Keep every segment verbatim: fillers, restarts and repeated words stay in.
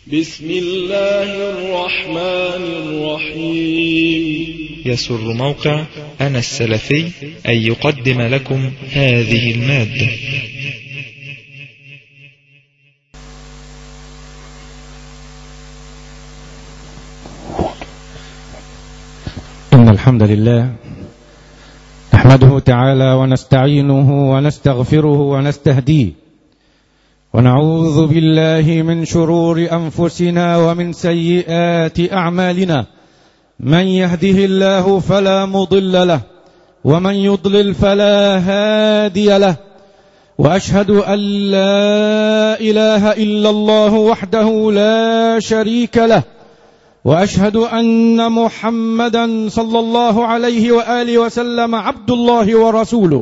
بسم الله الرحمن الرحيم. يسر موقع أنا السلفي أن يقدم لكم هذه المادة. إن الحمد لله نحمده تعالى ونستعينه ونستغفره ونستهديه، ونعوذ بالله من شرور أنفسنا ومن سيئات أعمالنا. من يهده الله فلا مضل له، ومن يضلل فلا هادي له. وأشهد أن لا إله إلا الله وحده لا شريك له، وأشهد أن محمدا صلى الله عليه وآله وسلم عبد الله ورسوله.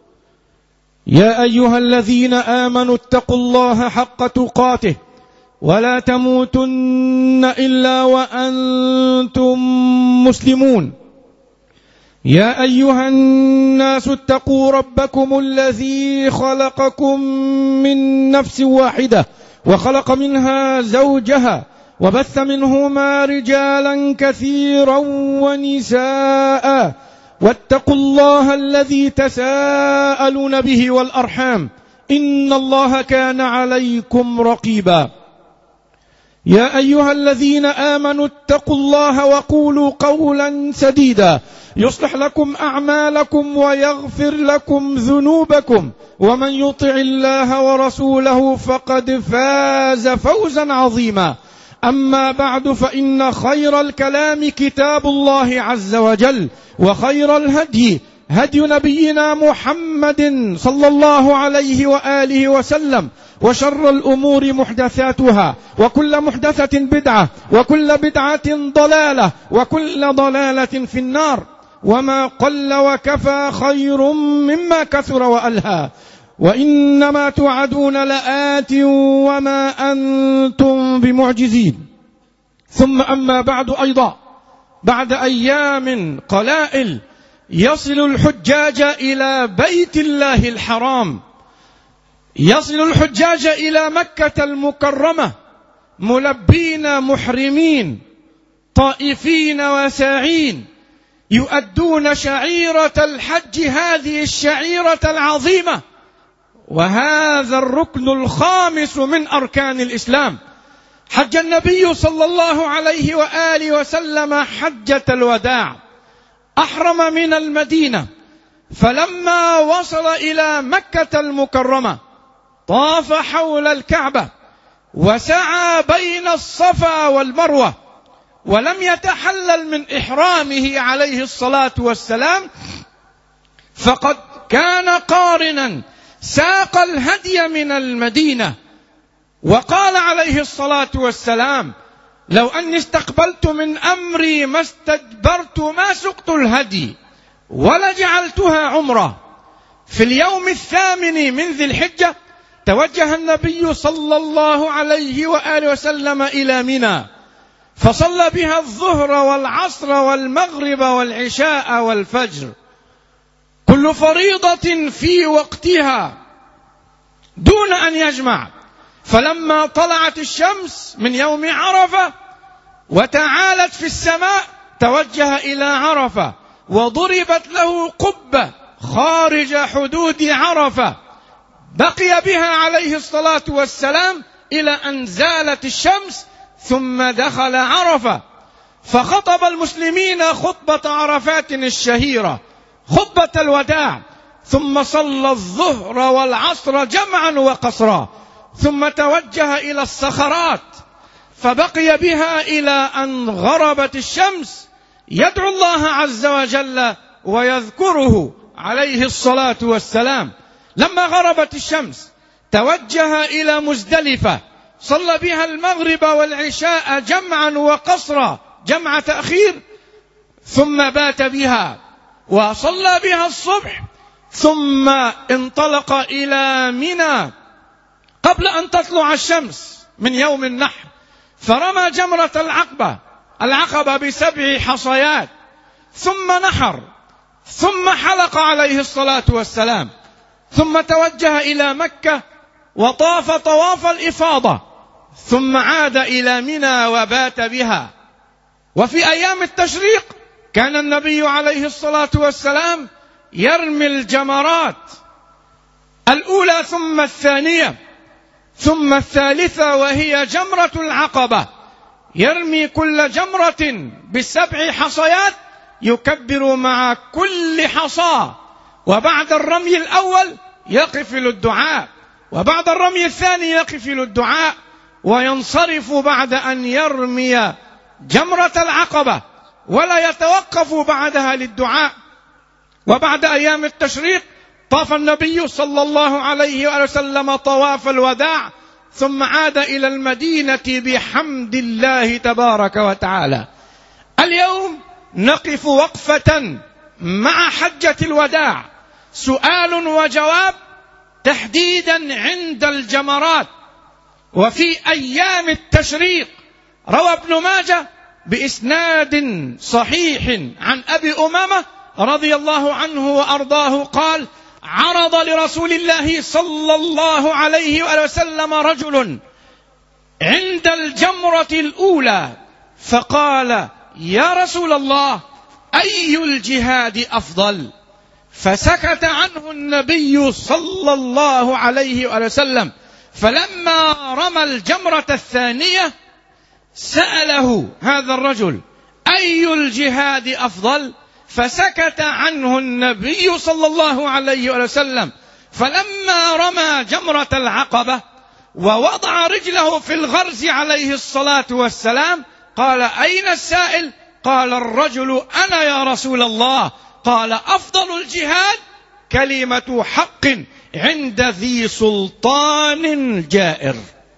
يا أيها الذين آمنوا اتقوا الله حق تقاته ولا تموتن إلا وأنتم مسلمون. يا أيها الناس اتقوا ربكم الذي خلقكم من نفس واحدة وخلق منها زوجها وبث منهما رجالا كثيرا ونساء، واتقوا الله الذي تساءلون به والأرحام إن الله كان عليكم رقيبا. يا أيها الذين آمنوا اتقوا الله وقولوا قولا سديدا يصلح لكم أعمالكم ويغفر لكم ذنوبكم، ومن يطع الله ورسوله فقد فاز فوزا عظيما. أما بعد، فإن خير الكلام كتاب الله عز وجل، وخير الهدي هدي نبينا محمد صلى الله عليه وآله وسلم، وشر الأمور محدثاتها، وكل محدثة بدعة، وكل بدعة ضلالة، وكل ضلالة في النار. وما قل وكفى خير مما كثر وألهى، وإنما توعدون لآت وما أنتم بمعجزين. ثم أما بعد، أيضا بعد أيام قلائل يصل الحجاج إلى بيت الله الحرام، يصل الحجاج إلى مكة المكرمة ملبين محرمين طائفين وساعين، يؤدون شعيرة الحج، هذه الشعيرة العظيمة، وهذا الركن الخامس من أركان الإسلام. حج النبي صلى الله عليه وآله وسلم حجة الوداع، أحرم من المدينة، فلما وصل إلى مكة المكرمة طاف حول الكعبة وسعى بين الصفا والمروة، ولم يتحلل من إحرامه عليه الصلاة والسلام، فقد كان قارنا ساق الهدي من المدينة، وقال عليه الصلاة والسلام: لو أني استقبلت من أمري ما استدبرت ما سقت الهدي ولجعلتها عمرة. في اليوم الثامن من ذي الحجة توجه النبي صلى الله عليه وآله وسلم إلى منى، فصلى بها الظهر والعصر والمغرب والعشاء والفجر، كل فريضة في وقتها دون أن يجمع. فلما طلعت الشمس من يوم عرفة وتعالت في السماء توجه إلى عرفة، وضربت له قبة خارج حدود عرفة بقي بها عليه الصلاة والسلام إلى أن زالت الشمس، ثم دخل عرفة فخطب المسلمين خطبة عرفات الشهيرة، خطبة الوداع، ثم صلى الظهر والعصر جمعا وقصرا، ثم توجه إلى الصخرات فبقي بها إلى أن غربت الشمس، يدعو الله عز وجل ويذكره عليه الصلاة والسلام. لما غربت الشمس توجه إلى مزدلفة، صلى بها المغرب والعشاء جمعا وقصرا، جمع تأخير، ثم بات بها وصلى بها الصبح، ثم انطلق إلى منى قبل أن تطلع الشمس من يوم النحر، فرمى جمرة العقبة العقبة بسبع حصيات، ثم نحر، ثم حلق عليه الصلاة والسلام، ثم توجه إلى مكة وطاف طواف الإفاضة ثم عاد إلى منى وبات بها. وفي أيام التشريق كان النبي عليه الصلاة والسلام يرمي الجمرات الأولى ثم الثانية ثم الثالثة وهي جمرة العقبة، يرمي كل جمرة بسبع حصيات، يكبر مع كل حصى، وبعد الرمي الأول يقف للدعاء، وبعد الرمي الثاني يقف للدعاء، وينصرف بعد أن يرمي جمرة العقبة ولا يتوقف بعدها للدعاء. وبعد أيام التشريق طاف النبي صلى الله عليه وسلم طواف الوداع، ثم عاد إلى المدينة بحمد الله تبارك وتعالى. اليوم نقف وقفة مع حجة الوداع، سؤال وجواب تحديدا عند الجمرات. وفي أيام التشريق روى ابن ماجه بإسناد صحيح عن أبي أمامة رضي الله عنه وأرضاه قال: عرض لرسول الله صلى الله عليه وسلم رجل عند الجمرة الأولى فقال: يا رسول الله، أي الجهاد أفضل؟ فسكت عنه النبي صلى الله عليه وسلم، فلما رمى الجمرة الثانية سأله هذا الرجل: أي الجهاد أفضل؟ فسكت عنه النبي صلى الله عليه وسلم، فلما رمى جمرة العقبة ووضع رجله في الغرز عليه الصلاة والسلام قال: أين السائل؟ قال الرجل: أنا يا رسول الله. قال: أفضل الجهاد كلمة حق عند ذي سلطان جائر.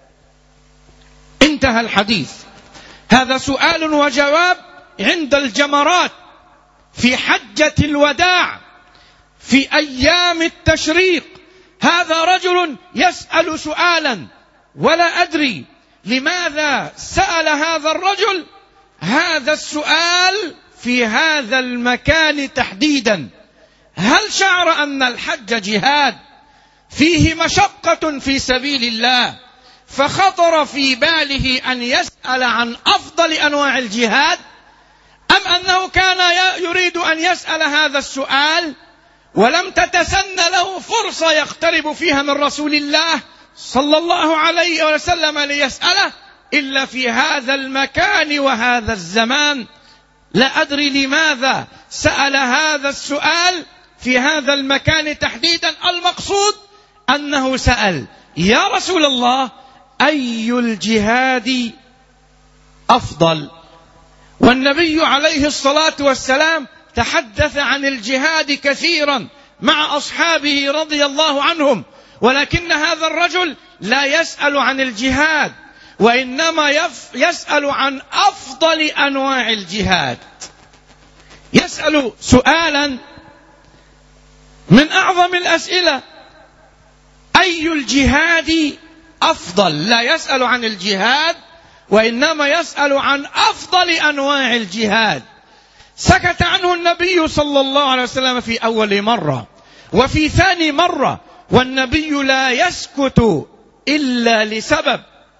انتهى الحديث. هذا سؤال وجواب عند الجمرات في حجة الوداع في أيام التشريق. هذا رجل يسأل سؤالا ولا أدري لماذا سأل هذا الرجل هذا السؤال في هذا المكان تحديدا. هل شعر أن الحج جهاد فيه مشقة في سبيل الله فخطر في باله أن يسأل عن أفضل أنواع الجهاد، أم أنه كان يريد أن يسأل هذا السؤال ولم تتسن له فرصة يقترب فيها من رسول الله صلى الله عليه وسلم ليسأله إلا في هذا المكان وهذا الزمان؟ لا أدري لماذا سأل هذا السؤال في هذا المكان تحديدا. المقصود أنه سأل: يا رسول الله، أي الجهاد أفضل؟ والنبي عليه الصلاة والسلام تحدث عن الجهاد كثيرا مع أصحابه رضي الله عنهم، ولكن هذا الرجل لا يسأل عن الجهاد، وإنما يسأل عن أفضل أنواع الجهاد. يسأل سؤالا من أعظم الأسئلة: أي الجهاد أفضل؟ لا يسأل عن الجهاد، وإنما يسأل عن أفضل أنواع الجهاد. سكت عنه النبي صلى الله عليه وسلم في أول مرة وفي ثاني مرة، والنبي لا يسكت إلا لسبب.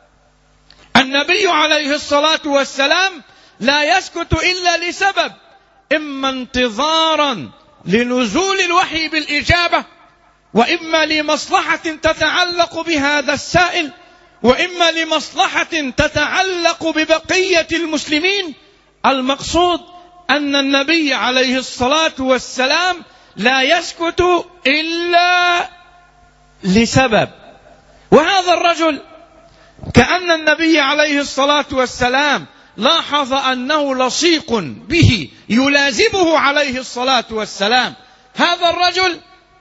النبي عليه الصلاة والسلام لا يسكت إلا لسبب: إما انتظارا لنزول الوحي بالإجابة، وإما لمصلحة تتعلق بهذا السائل، وإما لمصلحة تتعلق ببقية المسلمين. المقصود أن النبي عليه الصلاة والسلام لا يسكت إلا لسبب. وهذا الرجل كأن النبي عليه الصلاة والسلام لاحظ أنه لصيق به يلازمه عليه الصلاة والسلام. هذا الرجل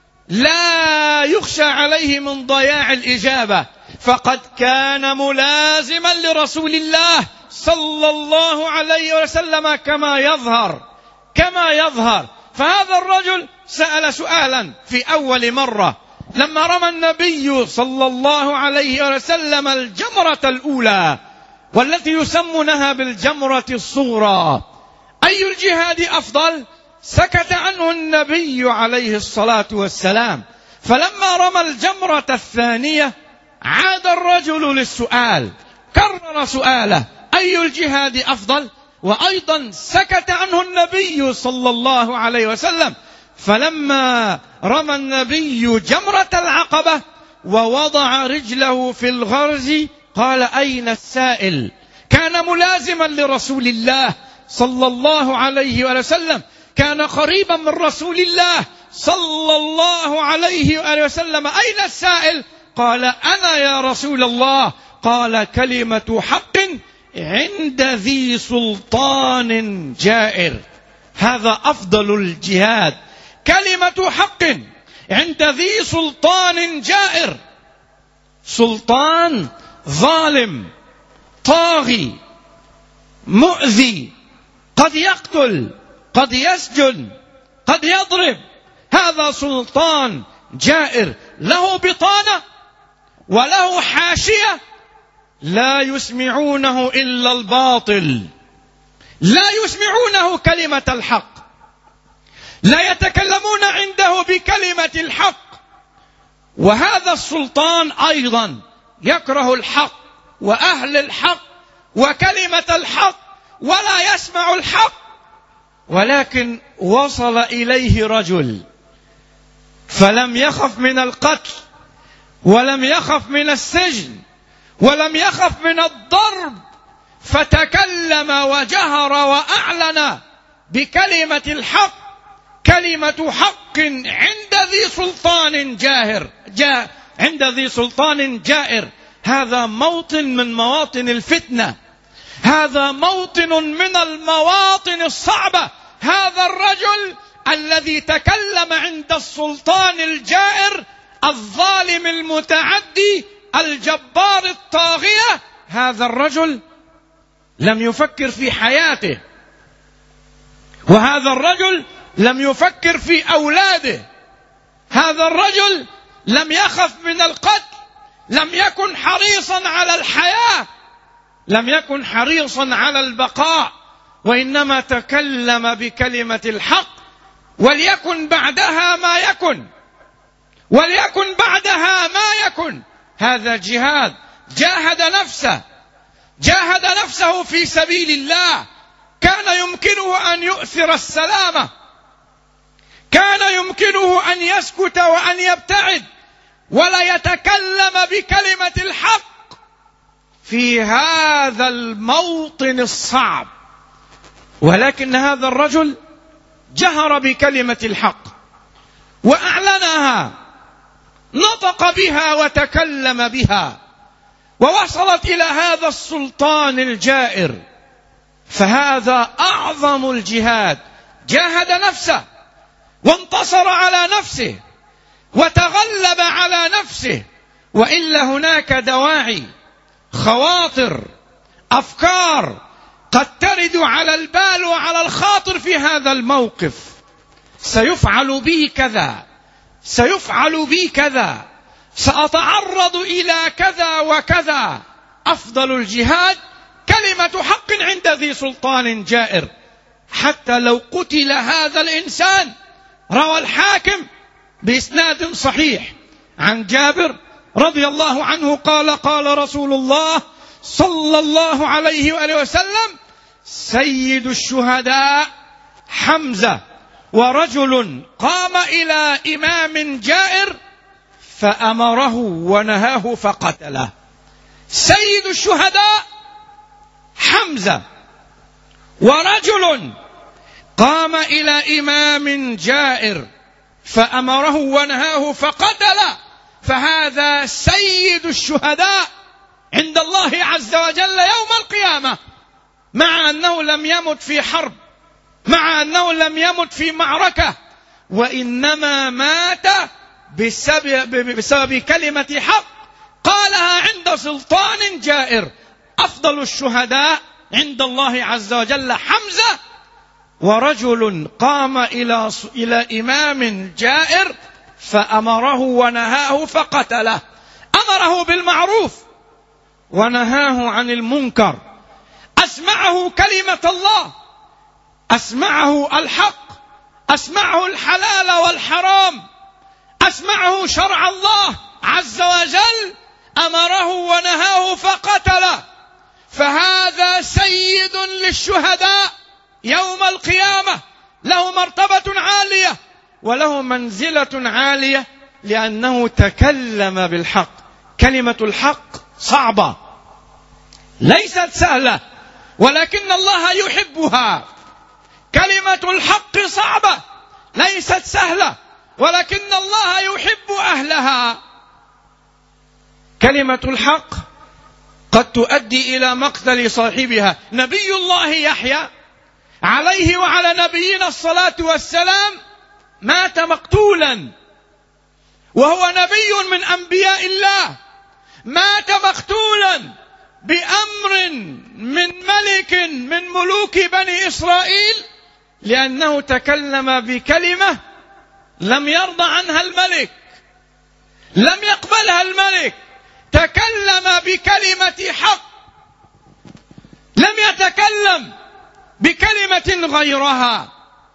لا يخشى عليه من ضياع الإجابة، فقد كان ملازما لرسول الله صلى الله عليه وسلم كما يظهر كما يظهر فهذا الرجل سأل سؤالا في أول مرة لما رمى النبي صلى الله عليه وسلم الجمرة الأولى والتي يسمونها بالجمرة الصغرى: أي الجهاد أفضل؟ سكت عنه النبي عليه الصلاة والسلام. فلما رمى الجمرة الثانية عاد الرجل للسؤال: كرر سؤاله: أي الجهاد أفضل؟ وأيضا سكت عنه النبي صلى الله عليه وسلم. فلما رمى النبي جمرة العقبة ووضع رجله في الغرز قال: أين السائل؟ كان ملازما لرسول الله صلى الله عليه وسلم، كان قريبا من رسول الله صلى الله عليه وسلم. أين السائل؟ قال: أنا يا رسول الله. قال: كلمة حق عند ذي سلطان جائر. هذا أفضل الجهاد، كلمة حق عند ذي سلطان جائر. سلطان ظالم طاغي مؤذي، قد يقتل، قد يسجن، قد يضرب. هذا سلطان جائر له بطانة وله حاشية لا يسمعونه إلا الباطل، لا يسمعونه كلمة الحق، لا يتكلمون عنده بكلمة الحق. وهذا السلطان أيضا يكره الحق وأهل الحق وكلمة الحق ولا يسمع الحق. ولكن وصل إليه رجل فلم يخف من القتل ولم يخف من السجن ولم يخف من الضرب، فتكلم وجهر وأعلن بكلمة الحق، كلمة حق عند ذي سلطان جاهر جا عند ذي سلطان جائر. هذا موطن من مواطن الفتنة، هذا موطن من المواطن الصعبة. هذا الرجل الذي تكلم عند السلطان الجائر الظالم المتعدي الجبار الطاغية، هذا الرجل لم يفكر في حياته، وهذا الرجل لم يفكر في أولاده، هذا الرجل لم يخف من القتل، لم يكن حريصا على الحياة، لم يكن حريصا على البقاء، وإنما تكلم بكلمة الحق. وليكن بعدها ما يكن، وليكن بعدها ما يكن. هذا جهاد، جاهد نفسه، جاهد نفسه في سبيل الله. كان يمكنه أن يؤثر السلامة، كان يمكنه أن يسكت وأن يبتعد ولا يتكلم بكلمة الحق في هذا الموطن الصعب. ولكن هذا الرجل جهر بكلمة الحق وأعلنها، نطق بها وتكلم بها، ووصلت إلى هذا السلطان الجائر. فهذا أعظم الجهاد، جاهد نفسه وانتصر على نفسه وتغلب على نفسه. وإلا هناك دواعي، خواطر، أفكار قد ترد على البال وعلى الخاطر في هذا الموقف: سيفعل بي كذا، سيفعل بي كذا، سأتعرض إلى كذا وكذا. أفضل الجهاد كلمة حق عند ذي سلطان جائر، حتى لو قتل هذا الإنسان. روى الحاكم بإسناد صحيح عن جابر رضي الله عنه قال: قال رسول الله صلى الله عليه وآله وسلم: سيد الشهداء حمزة، ورجل قام إلى إمام جائر فأمره ونهاه فقتله. سيد الشهداء حمزة، ورجل قام إلى إمام جائر فأمره ونهاه فقتله. فهذا سيد الشهداء عند الله عز وجل يوم القيامة، مع أنه لم يمت في حرب، مع أنه لم يمت في معركة، وإنما مات بسبب, بسبب كلمة حق قالها عند سلطان جائر. أفضل الشهداء عند الله عز وجل حمزة، ورجل قام إلى إلى إمام جائر فأمره ونهاه فقتله. أمره بالمعروف ونهاه عن المنكر، أسمعه كلمة الله، أسمعه الحق، أسمعه الحلال والحرام، أسمعه شرع الله عز وجل. أمره ونهاه فقتله. فهذا سيد للشهداء يوم القيامة، له مرتبة عالية وله منزلة عالية لأنه تكلم بالحق. كلمة الحق صعبة ليست سهلة، ولكن الله يحبها. كلمة الحق صعبة ليست سهلة، ولكن الله يحب أهلها. كلمة الحق قد تؤدي إلى مقتل صاحبها. نبي الله يحيى عليه وعلى نبينا الصلاة والسلام مات مقتولا، وهو نبي من أنبياء الله، مات مقتولا بأمر من ملك من ملوك بني إسرائيل، لأنه تكلم بكلمة لم يرضى عنها الملك، لم يقبلها الملك. تكلم بكلمة حق، لم يتكلم بكلمة غيرها،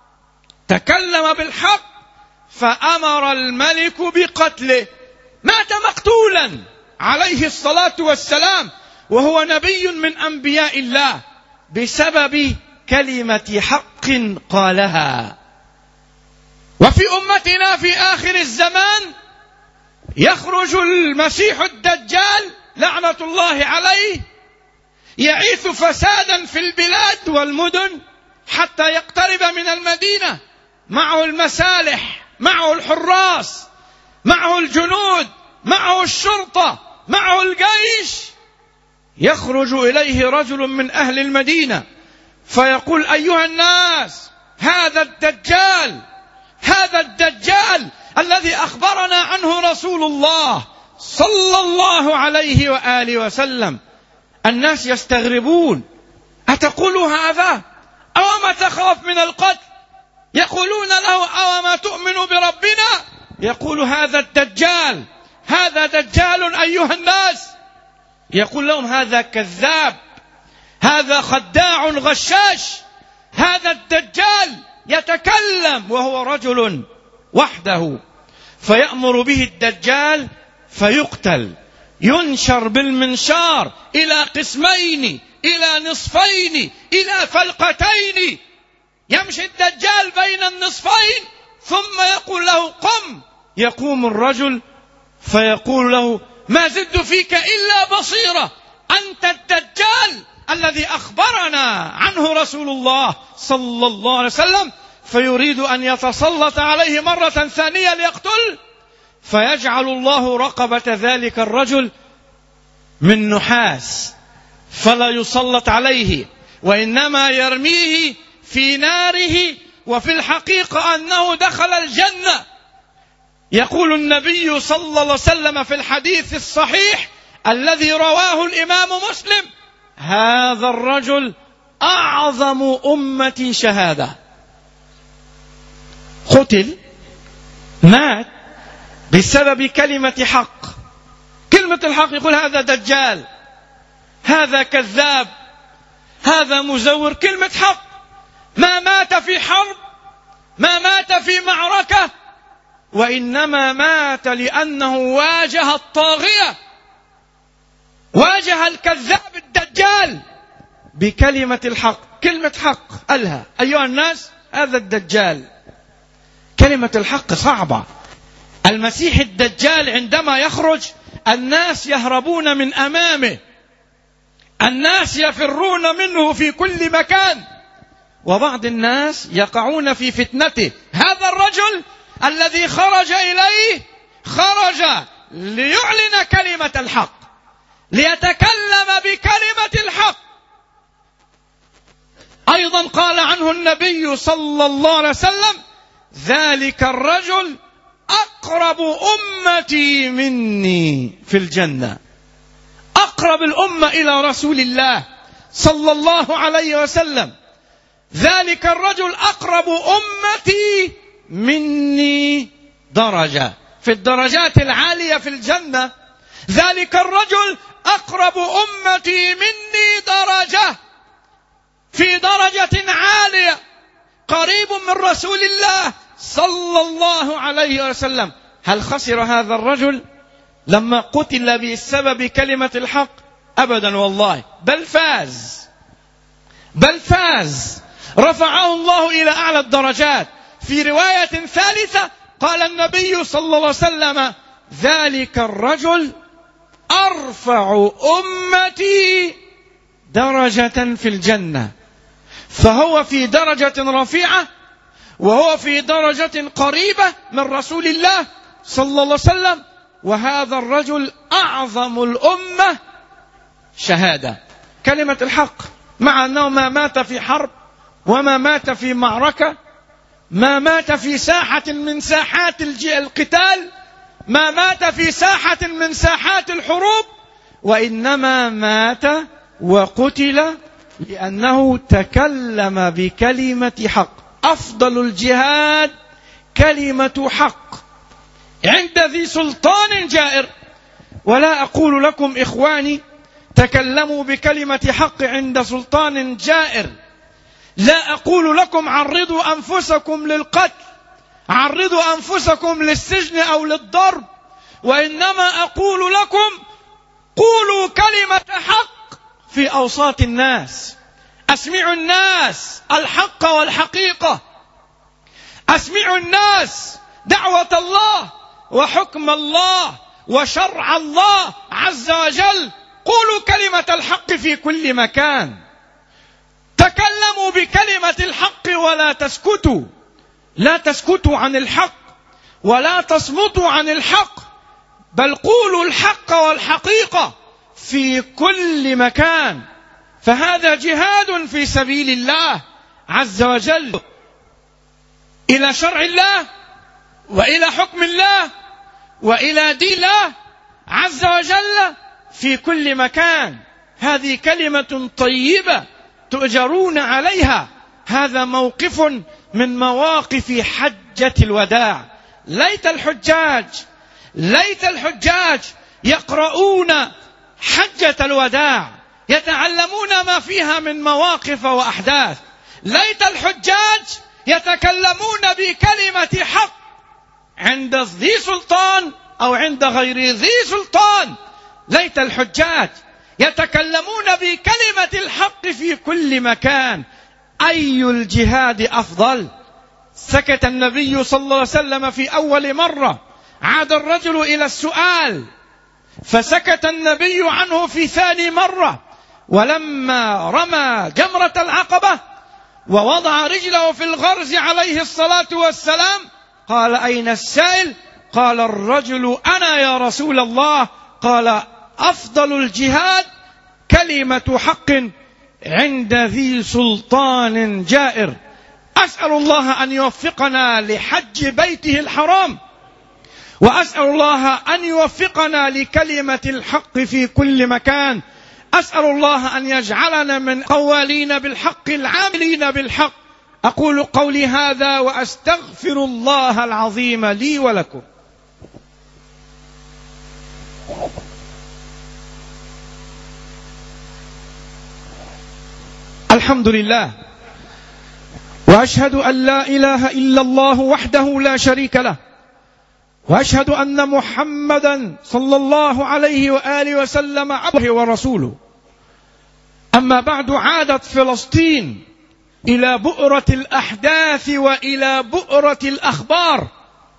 تكلم بالحق فأمر الملك بقتله. مات مقتولا عليه الصلاة والسلام وهو نبي من أنبياء الله بسبب كلمة حق قالها. وفي أمتنا في آخر الزمان يخرج المسيح الدجال لعنة الله عليه، يعيث فسادا في البلاد والمدن حتى يقترب من المدينة، معه المسالح، معه الحراس، معه الجنود، معه الشرطة، معه الجيش. يخرج إليه رجل من أهل المدينة فيقول: أيها الناس، هذا الدجال، هذا الدجال الذي أخبرنا عنه رسول الله صلى الله عليه وآله وسلم. الناس يستغربون: أتقول هذا؟ أوما تخاف من القتل؟ يقولون له: أوما تؤمن بربنا؟ يقول: هذا الدجال، هذا دجال أيها الناس. يقول لهم: هذا كذاب، هذا خداع غشاش، هذا الدجال يتكلم وهو رجل وحده. فيأمر به الدجال فيقتل، ينشر بالمنشار إلى قسمين، إلى نصفين، إلى فلقتين. يمشي الدجال بين النصفين ثم يقول له: قم. يقوم الرجل فيقول له: ما زدت فيك إلا بصيرة، أنت الدجال الذي أخبرنا عنه رسول الله صلى الله عليه وسلم. فيريد أن يتسلط عليه مرة ثانية ليقتل، فيجعل الله رقبة ذلك الرجل من نحاس فلا يسلط عليه، وإنما يرميه في ناره، وفي الحقيقة أنه دخل الجنة. يقول النبي صلى الله عليه وسلم في الحديث الصحيح الذي رواه الإمام مسلم: هذا الرجل أعظم أمتي شهادة. قتل، مات بسبب كلمة حق. كلمة الحق يقول: هذا دجال، هذا كذاب، هذا مزور. كلمة حق. ما مات في حرب، ما مات في معركة، وإنما مات لأنه واجه الطاغية، واجه الكذاب الدجال بكلمة الحق. كلمة حق قالها: أيها الناس، هذا الدجال. كلمة الحق صعبة. المسيح الدجال عندما يخرج الناس يهربون من أمامه، الناس يفرون منه في كل مكان، وبعض الناس يقعون في فتنته. هذا الرجل الذي خرج إليه خرج ليعلن كلمة الحق، ليتكلم بكلمة الحق. أيضا قال عنه النبي صلى الله عليه وسلم: ذلك الرجل أقرب أمتي مني في الجنة. أقرب الأمة إلى رسول الله صلى الله عليه وسلم. ذلك الرجل أقرب أمتي مني درجة، في الدرجات العالية في الجنة. ذلك الرجل أقرب أمتي مني درجة، في درجة عالية، قريب من رسول الله صلى الله عليه وسلم. هل خسر هذا الرجل لما قتل بسبب كلمة الحق؟ أبدا والله، بل فاز بل فاز رفعه الله إلى أعلى الدرجات. في رواية ثالثة قال النبي صلى الله عليه وسلم: ذلك الرجل أرفع أمتي درجة في الجنة. فهو في درجة رفيعة، وهو في درجة قريبة من رسول الله صلى الله عليه وسلم، وهذا الرجل أعظم الأمة شهادة، كلمة الحق، مع أنه ما مات في حرب وما مات في معركة، ما مات في ساحة من ساحات القتال، ما مات في ساحة من ساحات الحروب، وإنما مات وقتل لأنه تكلم بكلمة حق. أفضل الجهاد كلمة حق عند ذي سلطان جائر. ولا أقول لكم إخواني تكلموا بكلمة حق عند سلطان جائر، لا أقول لكم عرضوا أنفسكم للقتل، عرضوا أنفسكم للسجن أو للضرب، وإنما أقول لكم قولوا كلمة حق في أوساط الناس، أسمعوا الناس الحق والحقيقة، أسمعوا الناس دعوة الله وحكم الله وشرع الله عز وجل. قولوا كلمة الحق في كل مكان، تكلموا بكلمة الحق ولا تسكتوا، لا تسكتوا عن الحق ولا تصمتوا عن الحق، بل قولوا الحق والحقيقة في كل مكان. فهذا جهاد في سبيل الله عز وجل إلى شرع الله وإلى حكم الله وإلى دين الله عز وجل في كل مكان. هذه كلمة طيبة تؤجرون عليها. هذا موقف من مواقف حجة الوداع. ليت الحجاج ليت الحجاج يقرؤون حجة الوداع، يتعلمون ما فيها من مواقف وأحداث. ليت الحجاج يتكلمون بكلمة حق عند ذي سلطان أو عند غير ذي سلطان. ليت الحجاج يتكلمون بكلمة الحق في كل مكان. أي الجهاد أفضل؟ سكت النبي صلى الله عليه وسلم في أول مرة، عاد الرجل إلى السؤال فسكت النبي عنه في ثاني مرة. ولما رمى جمرة العقبة ووضع رجله في الغرز عليه الصلاة والسلام قال: أين السائل؟ قال الرجل: أنا يا رسول الله. قال: أفضل الجهاد كلمة حق عند ذي سلطان جائر. أسأل الله أن يوفقنا لحج بيته الحرام، وأسأل الله أن يوفقنا لكلمة الحق في كل مكان. أسأل الله أن يجعلنا من قوالين بالحق العاملين بالحق. أقول قولي هذا وأستغفر الله العظيم لي ولكم. الحمد لله، وأشهد أن لا إله إلا الله وحده لا شريك له، وأشهد أن محمدا صلى الله عليه وآله وسلم عبده ورسوله. أما بعد، عادت فلسطين إلى بؤرة الأحداث وإلى بؤرة الأخبار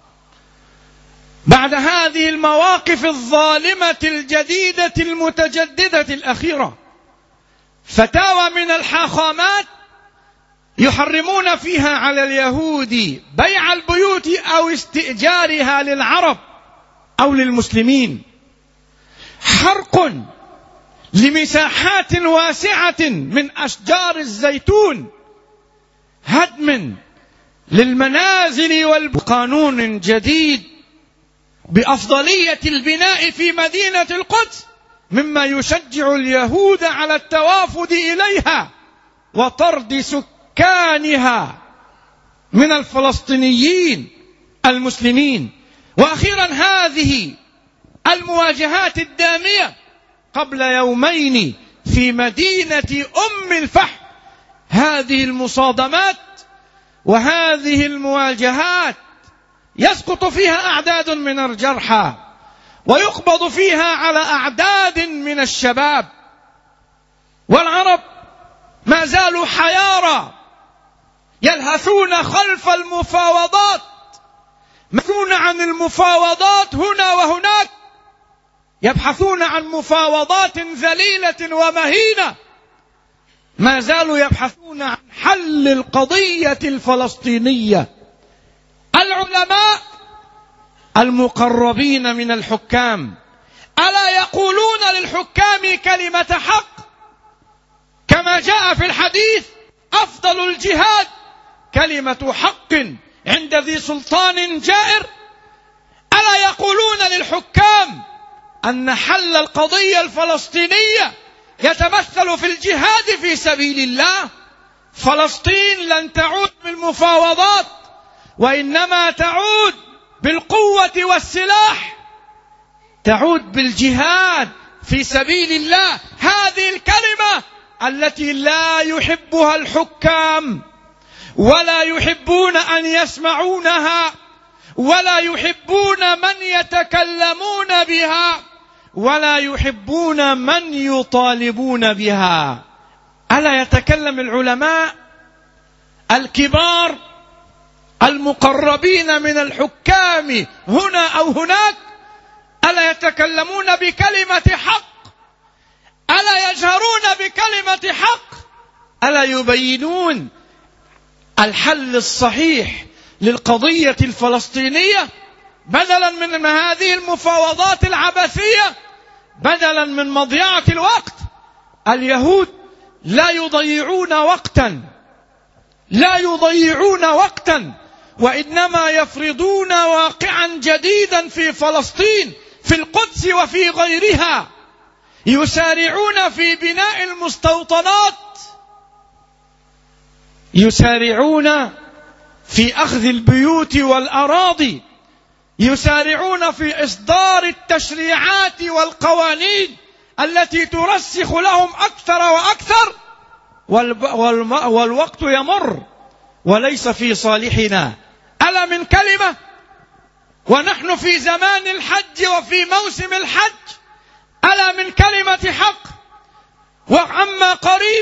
بعد هذه المواقف الظالمة الجديدة المتجددة الأخيرة. فتاوى من الحاخامات يحرمون فيها على اليهود بيع البيوت أو استئجارها للعرب أو للمسلمين. حرق لمساحات واسعة من أشجار الزيتون، هدم للمنازل والقانون جديد بأفضلية البناء في مدينة القدس مما يشجع اليهود على التوافد إليها وطرد سكانها من الفلسطينيين المسلمين. وأخيرا هذه المواجهات الدامية قبل يومين في مدينة أم الفحم، هذه المصادمات وهذه المواجهات يسقط فيها أعداد من الجرحى ويقبض فيها على أعداد من الشباب والعرب ما زالوا حيارى يلهثون خلف المفاوضات، يبحثون عن المفاوضات هنا وهناك، يبحثون عن مفاوضات ذليلة ومهينة، ما زالوا يبحثون عن حل القضية الفلسطينية. العلماء المقربين من الحكام ألا يقولون للحكام كلمة حق كما جاء في الحديث: أفضل الجهاد كلمة حق عند ذي سلطان جائر؟ ألا يقولون للحكام أن حل القضية الفلسطينية يتمثل في الجهاد في سبيل الله؟ فلسطين لن تعود بالمفاوضات، وإنما تعود بالقوة والسلاح، تعود بالجهاد في سبيل الله. هذه الكلمة التي لا يحبها الحكام ولا يحبون أن يسمعونها ولا يحبون من يتكلمون بها ولا يحبون من يطالبون بها. ألا يتكلم العلماء الكبار المقربين من الحكام هنا أو هناك، ألا يتكلمون بكلمة حق؟ ألا يجهرون بكلمة حق؟ ألا يبينون الحل الصحيح للقضية الفلسطينية بدلا من هذه المفاوضات العبثية، بدلا من مضيعة الوقت؟ اليهود لا يضيعون وقتا، لا يضيعون وقتا، وإنما يفرضون واقعا جديدا في فلسطين، في القدس وفي غيرها. يسارعون في بناء المستوطنات، يسارعون في أخذ البيوت والأراضي، يسارعون في إصدار التشريعات والقوانين التي ترسخ لهم أكثر وأكثر، والوقت يمر وليس في صالحنا. ألا من كلمة ونحن في زمان الحج وفي موسم الحج، ألا من كلمة حق. وعما قريب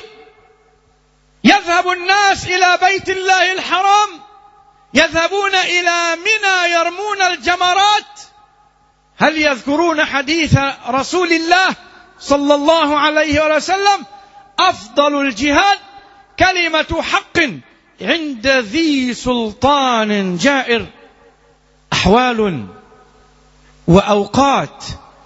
يذهب الناس إلى بيت الله الحرام، يذهبون إلى منى يرمون الجمرات. هل يذكرون حديث رسول الله صلى الله عليه وسلم: أفضل الجهاد كلمة حق عند ذي سلطان جائر؟ أحوال وأوقات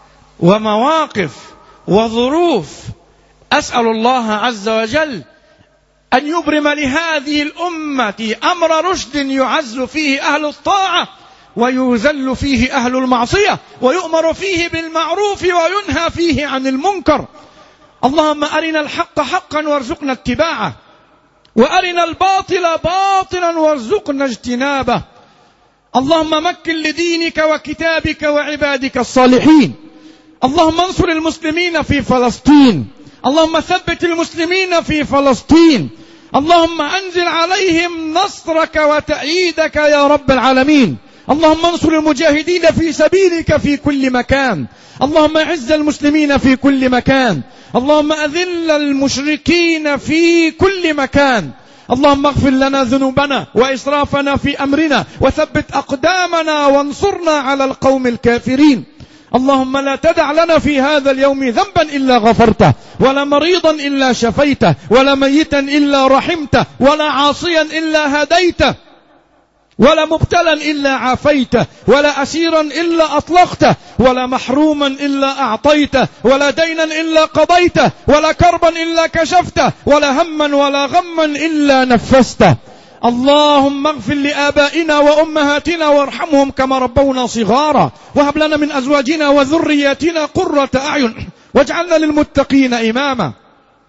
ومواقف وظروف، أسأل الله عز وجل أن يبرم لهذه الأمة أمر رشد يعز فيه أهل الطاعة ويذل فيه أهل المعصية، ويؤمر فيه بالمعروف وينهى فيه عن المنكر. اللهم أرنا الحق حقا وارزقنا اتباعه، وأرنا الباطل باطلا وارزقنا اجتنابه. اللهم مكن لدينك وكتابك وعبادك الصالحين. اللهم انصر المسلمين في فلسطين، اللهم ثبت المسلمين في فلسطين، اللهم أنزل عليهم نصرك وتأييدك يا رب العالمين. اللهم انصر المجاهدين في سبيلك في كل مكان، اللهم اعز المسلمين في كل مكان، اللهم أذل المشركين في كل مكان. اللهم اغفر لنا ذنوبنا وإسرافنا في أمرنا، وثبت أقدامنا وانصرنا على القوم الكافرين. اللهم لا تدع لنا في هذا اليوم ذنبا إلا غفرته، ولا مريضا إلا شفيته، ولا ميتا إلا رحمته، ولا عاصيا إلا هديته، ولا مبتلا إلا عافيته، ولا أسيرا إلا أطلقته، ولا محروما إلا أعطيته، ولا دينا إلا قضيته، ولا كربا إلا كشفته، ولا هما ولا غما إلا نفسته. اللهم اغفر لآبائنا وأمهاتنا وارحمهم كما ربونا صغارا، وهب لنا من أزواجنا وذرياتنا قرة أعين واجعلنا للمتقين إماما.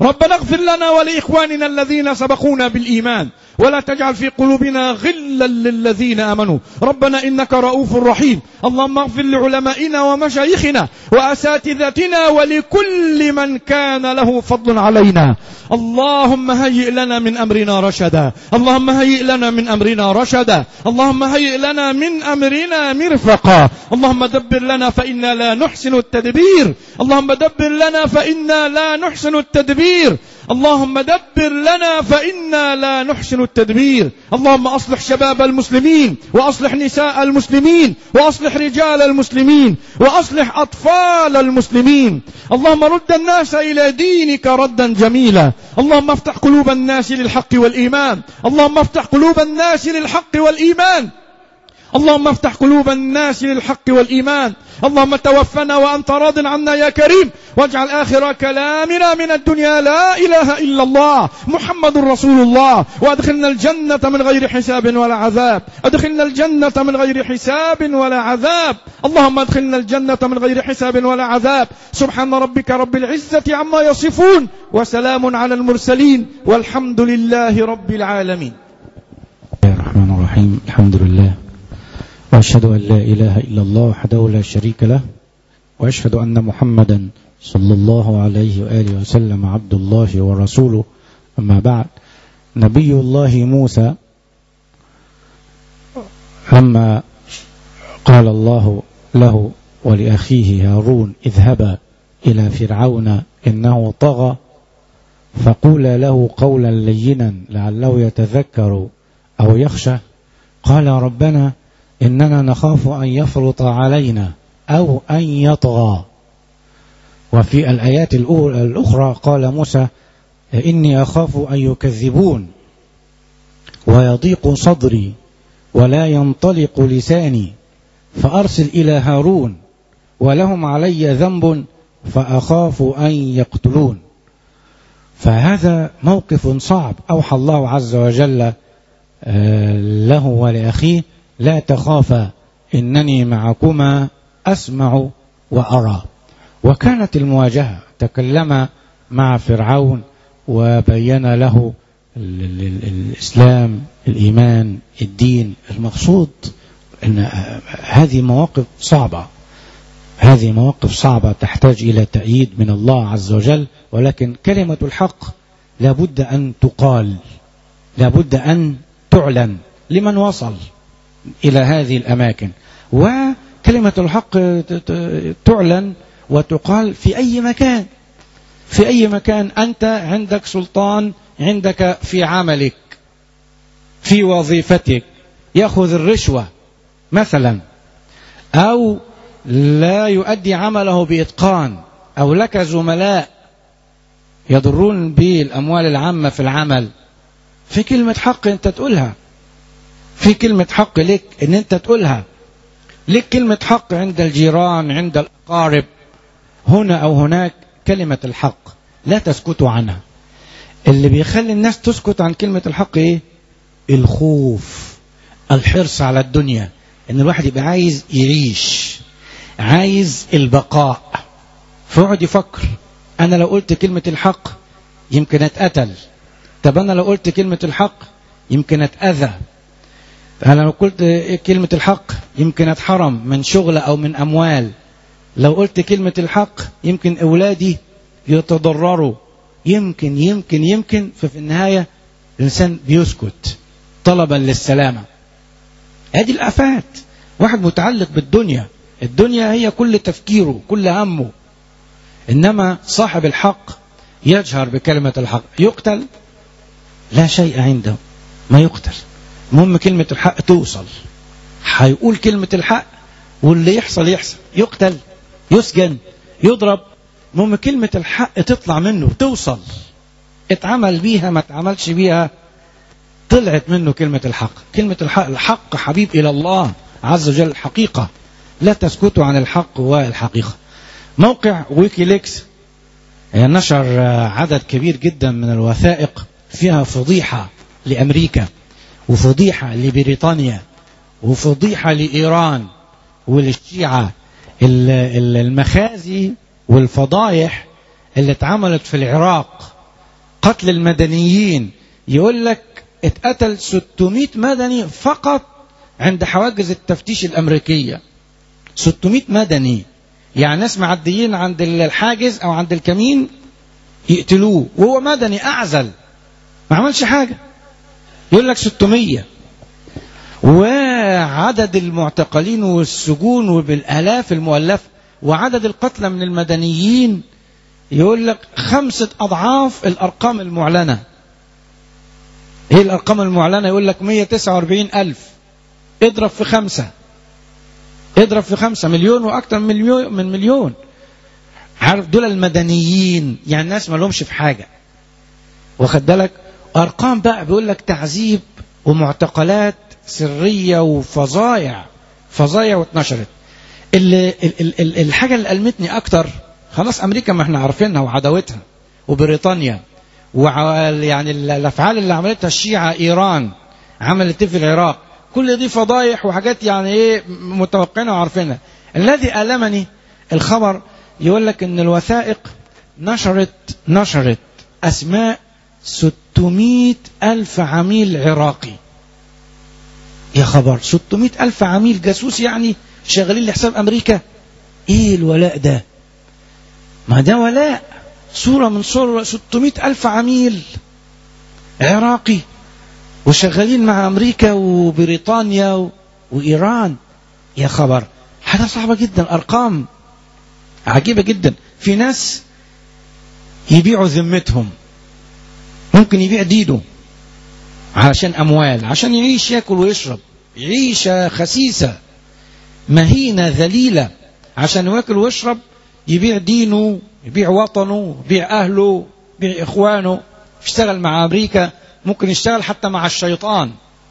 ربنا اغفر لنا ولإخواننا الذين سبقونا بالإيمان ولا تجعل في قلوبنا غلا للذين آمنوا ربنا إنك رؤوف رحيم. اللهم اغفر لعلمائنا ومشايخنا وأساتذتنا ولكل من كان له فضل علينا. اللهم هيئ لنا من أمرنا رشدا اللهم هيئ لنا من أمرنا رشدا اللهم هيئ لنا من أمرنا مرفقا. اللهم دبر لنا فإنا لا نحسن التدبير اللهم دبر لنا فإنا لا نحسن التدبير اللهم دبر لنا فإنا لا نحسن التدبير. اللهم أصلح شباب المسلمين وأصلح نساء المسلمين وأصلح رجال المسلمين وأصلح أطفال المسلمين. اللهم رد الناس إلى دينك ردا جميلا. اللهم افتح قلوب الناس للحق والإيمان اللهم افتح قلوب الناس للحق والإيمان اللهم افتح قلوب الناس للحق والإيمان. اللهم توفنا وأنت راض عنا يا كريم واجعل آخر كلامنا من الدنيا لا إله إلا الله محمد رسول الله وأدخلنا الجنة من غير حساب ولا عذاب أدخلنا الجنة من غير حساب ولا عذاب اللهم أدخلنا الجنة من غير حساب ولا عذاب. سبحان ربك رب العزة عما يصفون وسلام على المرسلين والحمد لله رب العالمين. الرحمن الرحيم. الحمد لله وأشهد أن لا إله إلا الله وحده لا شريك له وأشهد أن محمدا صلى الله عليه وآله وسلم عبد الله ورسوله. أما بعد، نبي الله موسى لما قال الله له ولأخيه هارون اذهبا إلى فرعون إنه طغى فقولا له قولا لينا لعله يتذكر أو يخشى قال ربنا إننا نخاف أن يفرط علينا أو أن يطغى. وفي الآيات الأخرى قال موسى إني أخاف أن يكذبون ويضيق صدري ولا ينطلق لساني فأرسل إلى هارون ولهم علي ذنب فأخاف أن يقتلون. فهذا موقف صعب. أوحى الله عز وجل له ولأخيه لا تخافا إنني معكما أسمع وأرى. وكانت المواجهة تكلم مع فرعون وبين له الإسلام الإيمان الدين. المقصود أن هذه مواقف صعبة هذه مواقف صعبة تحتاج إلى تأييد من الله عز وجل. ولكن كلمة الحق لابد أن تقال لابد أن تعلن لمن وصل إلى هذه الأماكن. وكلمة الحق تعلن وتقال في أي مكان في أي مكان أنت عندك سلطان عندك في عملك في وظيفتك يأخذ الرشوة مثلا أو لا يؤدي عمله بإتقان أو لك زملاء يضرون بالأموال العامة في العمل في كلمة حق أنت تقولها في كلمة حق لك أن أنت تقولها لك كلمة حق عند الجيران عند الأقارب هنا أو هناك. كلمة الحق لا تسكتوا عنها. اللي بيخلي الناس تسكت عن كلمة الحق إيه؟ الخوف الحرص على الدنيا ان الواحد يبقى عايز يعيش عايز البقاء فيقعد يفكر انا لو قلت كلمة الحق يمكن اتقتل طب انا لو قلت كلمة الحق يمكن اتأذى انا لو قلت كلمة الحق يمكن اتحرم من شغل او من اموال لو قلت كلمة الحق يمكن اولادي يتضرروا يمكن يمكن يمكن ففي النهاية الانسان بيسكت طلبا للسلامة. هذه الآفات واحد متعلق بالدنيا الدنيا هي كل تفكيره كل همه. إنما صاحب الحق يجهر بكلمة الحق يقتل لا شيء عنده ما يقتل المهم كلمة الحق توصل هيقول كلمة الحق واللي يحصل يحصل يقتل يسجن يضرب المهم كلمة الحق تطلع منه توصل اتعمل بيها ما اتعملش بيها طلعت منه كلمة الحق. كلمة الحق الحق حبيب إلى الله عز وجل الحقيقة لا تسكتوا عن الحق والحقيقة. موقع ويكيليكس نشر عدد كبير جدا من الوثائق فيها فضيحة لأمريكا وفضيحة لبريطانيا وفضيحة لإيران وللشيعة المخازي والفضايح اللي اتعملت في العراق قتل المدنيين، يقول لك اتقتل ستمائة مدني فقط عند حواجز التفتيش الأمريكية. ستمائة مدني، يعني ناس معديين عند الحاجز أو عند الكمين يقتلوه وهو مدني أعزل ما عملش حاجة، يقول لك ستمائة. وعدد المعتقلين والسجون وبالآلاف المؤلفة، وعدد القتلى من المدنيين يقول لك خمسة أضعاف الأرقام المعلنة. ايه الأرقام المعلنة؟ يقول لك مئة وتسعة وأربعين ألف، اضرب في خمسة، اضرب في خمسة، مليون وأكثر من مليون من مليون. عارف دول المدنيين، يعني الناس ما لهمش في حاجة، واخد بالك؟ أرقام بقى بيقول لك تعذيب ومعتقلات سرية وفظايع فظايع واتنشرت. الحاجة اللي ألمتني أكتر، خلاص أمريكا ما احنا عارفينها وعداوتها، وبريطانيا، ويعني الأفعال اللي عملتها الشيعة، إيران عملت ايه في العراق، كل دي فضايح وحاجات يعني ايه متوقعينها وعارفينها. الذي ألمني الخبر يقول لك ان الوثائق نشرت نشرت أسماء ستمائة ألف عميل عراقي. يا خبر، ستمائة ألف عميل جاسوس يعني شغالين لحساب أمريكا. ايه الولاء ده؟ ما ده ولاء، صورة من صور ستمائة ألف عميل عراقي وشغالين مع أمريكا وبريطانيا وإيران. يا خبر، حاجة صعبة جدا، أرقام عجيبة جدا. في ناس يبيعوا ذمتهم، ممكن يبيع دينه علشان أموال، عشان يعيش يأكل ويشرب عيشة خسيسة مهينة ذليلة، عشان يأكل ويشرب يبيع دينه، يبيع وطنه، يبيع أهله، يبيع إخوانه، يشتغل مع أمريكا، ممكن يشتغل حتى مع الشيطان.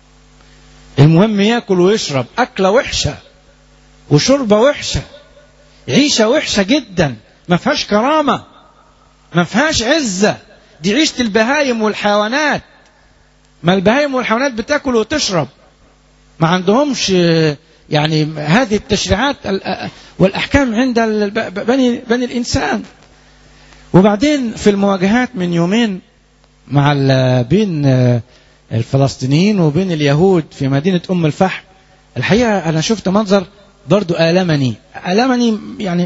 المهم يأكل ويشرب أكلة وحشة وشربة وحشة، عيشة وحشة جدا، ما فيهاش كرامة، ما فيهاش عزة. دي عيشة البهايم والحيوانات. ما البهايم والحيوانات بتاكل وتشرب، ما عندهمش يعني هذه التشريعات والأحكام عند بني, بني الإنسان. وبعدين في المواجهات من يومين مع بين الفلسطينيين وبين اليهود في مدينة أم الفحم، الحقيقة أنا شفت منظر برضو آلمني آلمني يعني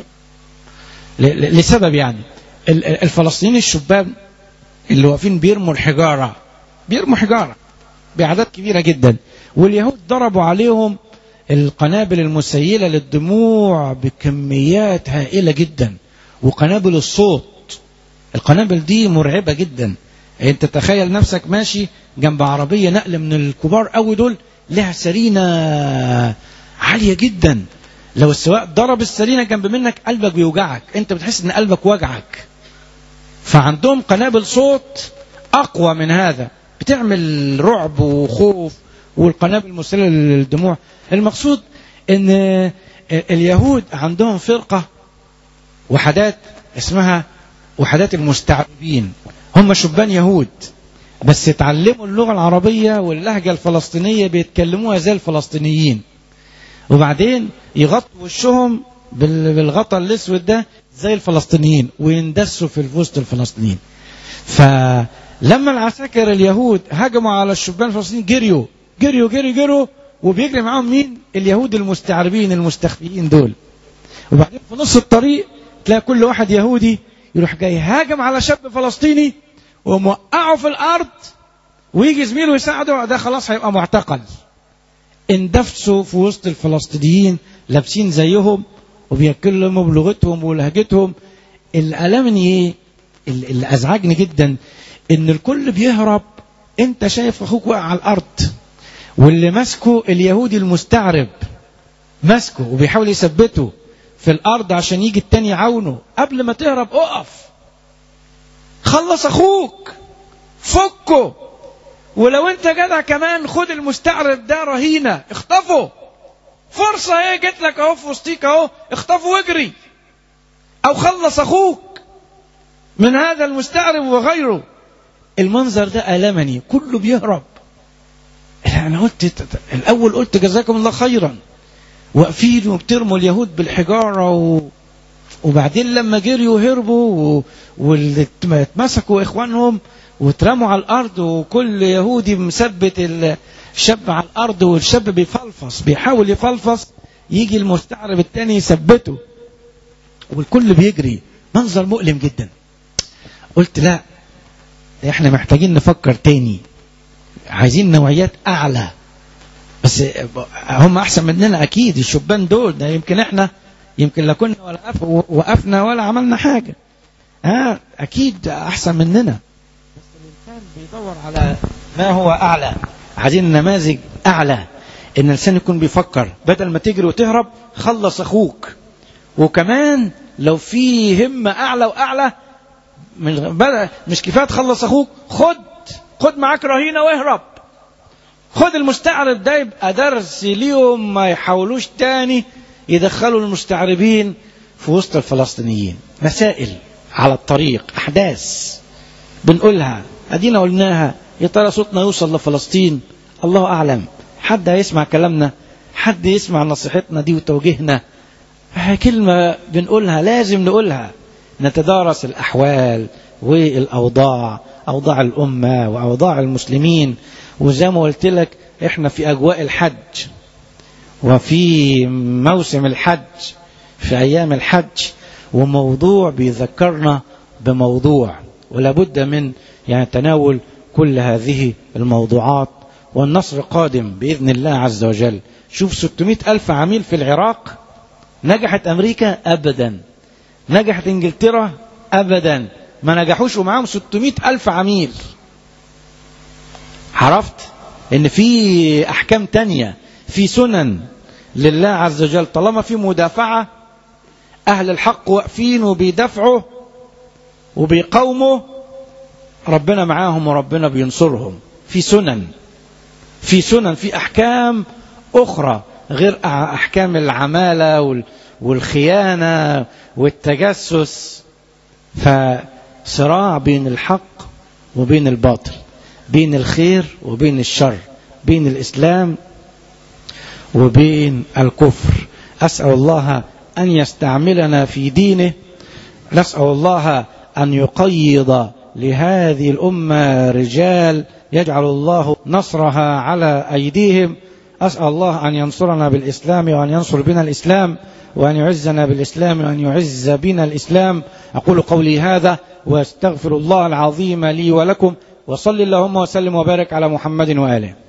لسبب، يعني الفلسطينيين الشباب اللي واقفين بيرموا الحجارة، بيرموا حجارة بأعداد كبيرة جدا، واليهود ضربوا عليهم القنابل المسيلة للدموع بكميات هائلة جدا، وقنابل الصوت. القنابل دي مرعبة جدا. انت تخيل نفسك ماشي جنب عربية نقل من الكبار قوي دول، لها سرينة عالية جدا، لو السواق ضرب السرينة جنب منك قلبك بيوجعك، انت بتحس ان قلبك وجعك. فعندهم قنابل صوت اقوى من هذا، بتعمل رعب وخوف، والقنابل المسيلة للدموع. المقصود ان اليهود عندهم فرقة وحدات اسمها وحدات المستعربين، هم شبان يهود بس اتعلموا اللغة العربية واللهجة الفلسطينية، بيتكلموها زي الفلسطينيين، وبعدين يغطوا وشهم بالغطاء الاسود ده زي الفلسطينيين ويندسوا في وسط الفلسطينيين. فلما العساكر اليهود هجموا على الشبان الفلسطينيين جريوا جريوا جريوا جريوا، وبيجري معاهم مين؟ اليهود المستعربين المستخفيين دول. وبعدين في نص الطريق تلاقي كل واحد يهودي يروح جاي هاجم على شاب فلسطيني وموقعه في الأرض، ويجي زميله يساعده، ده خلاص هيبقى معتقل. اندفسوا في وسط الفلسطينيين لابسين زيهم وبيتكلموا بلغتهم ولهجتهم. اللي ألمني ايه؟ اللي أزعجني جدا ان الكل بيهرب، انت شايف اخوك واقع على الأرض، واللي ماسكه اليهودي المستعرب ماسكه وبيحاول يثبته في الأرض عشان يجي التاني يعاونه. قبل ما تهرب اقف، خلص أخوك، فكه، ولو انت جدع كمان خد المستعرب ده رهينة، اخطفه، فرصة ايه جت لك اهو في وسطيك اهو، اخطفه واجري، او خلص أخوك من هذا المستعرب وغيره. المنظر ده ألمني، كله بيهرب. أنا قلت الأول قلت جزاكم الله خيرا، واقفين وبترموا اليهود بالحجارة و... وبعدين لما جريوا هربوا و... واللي اتمسكوا إخوانهم واترموا على الأرض، وكل يهودي مثبت الشاب على الأرض، والشاب بيفلفص بيحاول يفلفص، يجي المستعرب التاني يثبته، والكل بيجري. منظر مؤلم جدا. قلت لا، احنا محتاجين نفكر تاني، عايزين نوعيات أعلى. بس هم أحسن مننا أكيد الشبان دول، ده يمكن احنا يمكن لا كنا ولا وقفنا ولا عملنا حاجة، ها أكيد أحسن مننا. بس الإنسان بيدور على ما هو أعلى. عايزين نماذج أعلى، إن الإنسان يكون بيفكر بدل ما تجري وتهرب، خلص أخوك. وكمان لو في همة أعلى وأعلى، مش كفاية تخلص أخوك، خد خد معاك رهينة واهرب. خد المستعرب ده يبقى درس ليهم، ما يحاولوش تاني يدخلوا المستعربين في وسط الفلسطينيين. مسائل على الطريق، أحداث بنقولها، أدينا قلناها، يا ترى صوتنا يوصل لفلسطين؟ الله أعلم. حد هيسمع كلامنا؟ حد يسمع نصيحتنا دي وتوجيهنا؟ كلمة بنقولها لازم نقولها. نتدارس الأحوال والأوضاع، أوضاع الأمة وأوضاع المسلمين. وزي ما قلت لك إحنا في أجواء الحج، وفي موسم الحج، في أيام الحج، وموضوع بيذكرنا بموضوع، ولا بد من يعني تناول كل هذه الموضوعات. والنصر قادم بإذن الله عز وجل. شوف ستمائة ألف عميل في العراق. نجحت أمريكا؟ أبدا. نجحت إنجلترا؟ أبدا. ما نجحوش ومعاهم ستمائة ألف عميل. عرفت إن في أحكام تانية، في سنن لله عز وجل. طالما في مدافعة، أهل الحق واقفين وبيدافعوا وبيقاوموا، ربنا معاهم وربنا بينصرهم. في سنن، في سنن، في أحكام أخرى غير أحكام العمالة والخيانة والتجسس. فصراع بين الحق وبين الباطل، بين الخير وبين الشر، بين الإسلام وبين الكفر. أسأل الله أن يستعملنا في دينه. نسأل الله أن يقيض لهذه الأمة رجال يجعل الله نصرها على أيديهم. أسأل الله أن ينصرنا بالإسلام، وأن ينصر بنا الإسلام، وأن يعزنا بالإسلام، وأن يعز بنا الإسلام. أقول قولي هذا واستغفر الله العظيم لي ولكم، وصل اللهم وسلم وبارك على محمد وآله.